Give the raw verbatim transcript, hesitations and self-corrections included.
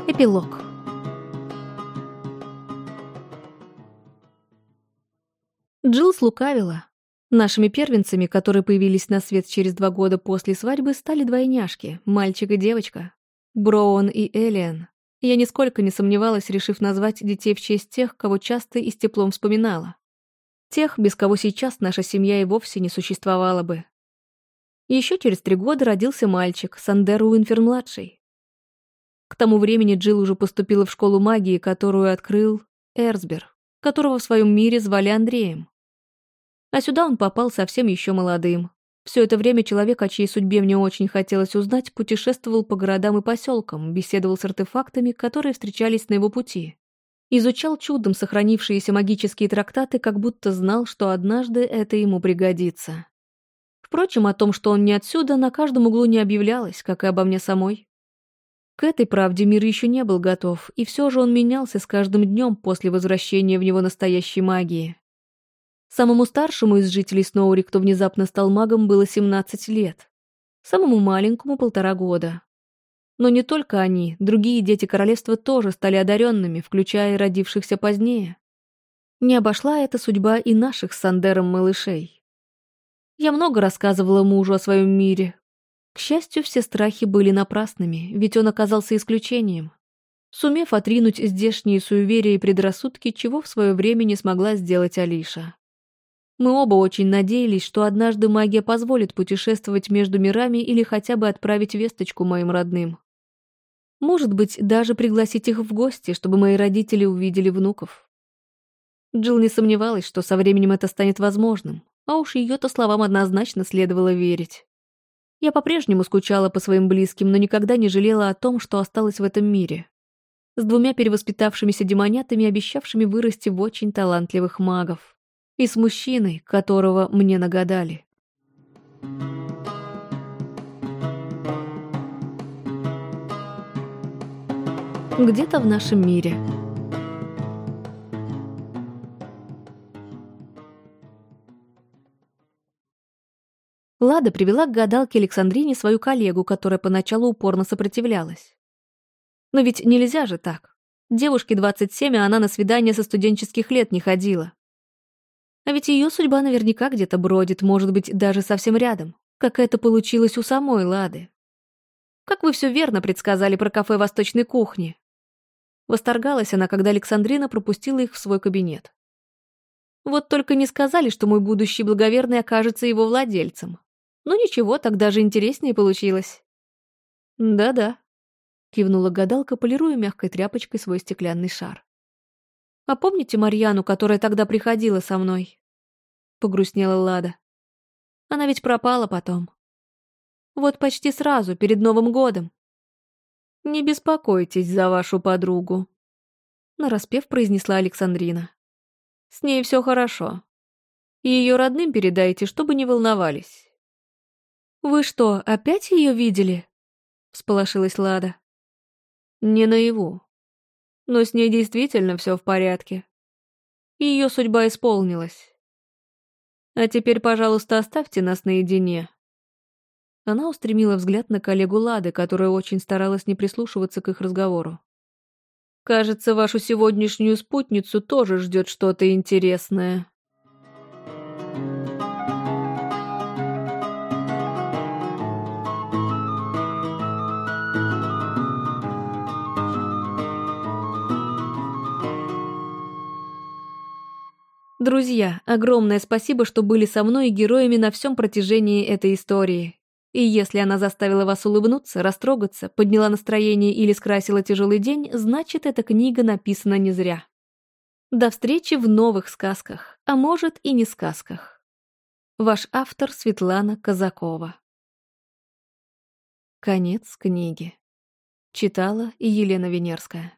Эпилог. Джилл слукавила. Нашими первенцами, которые появились на свет через два года после свадьбы, стали двойняшки, мальчик и девочка. Броуэн и Элиан. Я нисколько не сомневалась, решив назвать детей в честь тех, кого часто и с теплом вспоминала. Тех, без кого сейчас наша семья и вовсе не существовала бы. Еще через три года родился мальчик, Сандер Уинфер-младший. К тому времени Джилл уже поступила в школу магии, которую открыл Эрсбер, которого в своем мире звали Андреем. А сюда он попал совсем еще молодым. Все это время человек, о чьей судьбе мне очень хотелось узнать, путешествовал по городам и поселкам, беседовал с артефактами, которые встречались на его пути. Изучал чудом сохранившиеся магические трактаты, как будто знал, что однажды это ему пригодится. Впрочем, о том, что он не отсюда, на каждом углу не объявлялось, как и обо мне самой. К этой правде мир еще не был готов, и все же он менялся с каждым днем после возвращения в него настоящей магии. Самому старшему из жителей Сноури, кто внезапно стал магом, было семнадцать лет. Самому маленькому — полтора года. Но не только они, другие дети королевства тоже стали одаренными, включая и родившихся позднее. Не обошла эта судьба и наших с Сандером малышей. Я много рассказывала мужу о своем мире. К счастью, все страхи были напрасными, ведь он оказался исключением, сумев отринуть здешние суеверия и предрассудки, чего в свое время не смогла сделать Алиша. Мы оба очень надеялись, что однажды магия позволит путешествовать между мирами или хотя бы отправить весточку моим родным. Может быть, даже пригласить их в гости, чтобы мои родители увидели внуков. Джилл не сомневалась, что со временем это станет возможным, а уж ее-то словам однозначно следовало верить. Я по-прежнему скучала по своим близким, но никогда не жалела о том, что осталась в этом мире. С двумя перевоспитавшимися демонятами, обещавшими вырасти в очень талантливых магов. И с мужчиной, которого мне нагадали. Где-то в нашем мире. Лада привела к гадалке Александрине свою коллегу, которая поначалу упорно сопротивлялась. Но ведь нельзя же так. Девушке двадцать семь, а она на свидание со студенческих лет не ходила. А ведь ее судьба наверняка где-то бродит, может быть, даже совсем рядом, как это получилось у самой Лады. Как вы все верно предсказали про кафе восточной кухни. Восторгалась она, когда Александрина пропустила их в свой кабинет. Вот только не сказали, что мой будущий благоверный окажется его владельцем. Ну ничего, так даже интереснее получилось. Да-да, кивнула гадалка, полируя мягкой тряпочкой свой стеклянный шар. А помните Марьяну, которая тогда приходила со мной? Погрустнела Лада. Она ведь пропала потом. Вот почти сразу, перед Новым годом. Не беспокойтесь за вашу подругу, нараспев произнесла Александрина. С ней все хорошо. И ее родным передайте, чтобы не волновались. «Вы что, опять ее видели?» — всполошилась Лада. «Не наяву. Но с ней действительно все в порядке. Ее судьба исполнилась. А теперь, пожалуйста, оставьте нас наедине». Она устремила взгляд на коллегу Лады, которая очень старалась не прислушиваться к их разговору. «Кажется, вашу сегодняшнюю спутницу тоже ждет что-то интересное». Друзья, огромное спасибо, что были со мной и героями на всем протяжении этой истории. И если она заставила вас улыбнуться, растрогаться, подняла настроение или скрасила тяжелый день, значит, эта книга написана не зря. До встречи в новых сказках, а может и не сказках. Ваш автор Светлана Казакова. Конец книги. Читала Елена Венерская.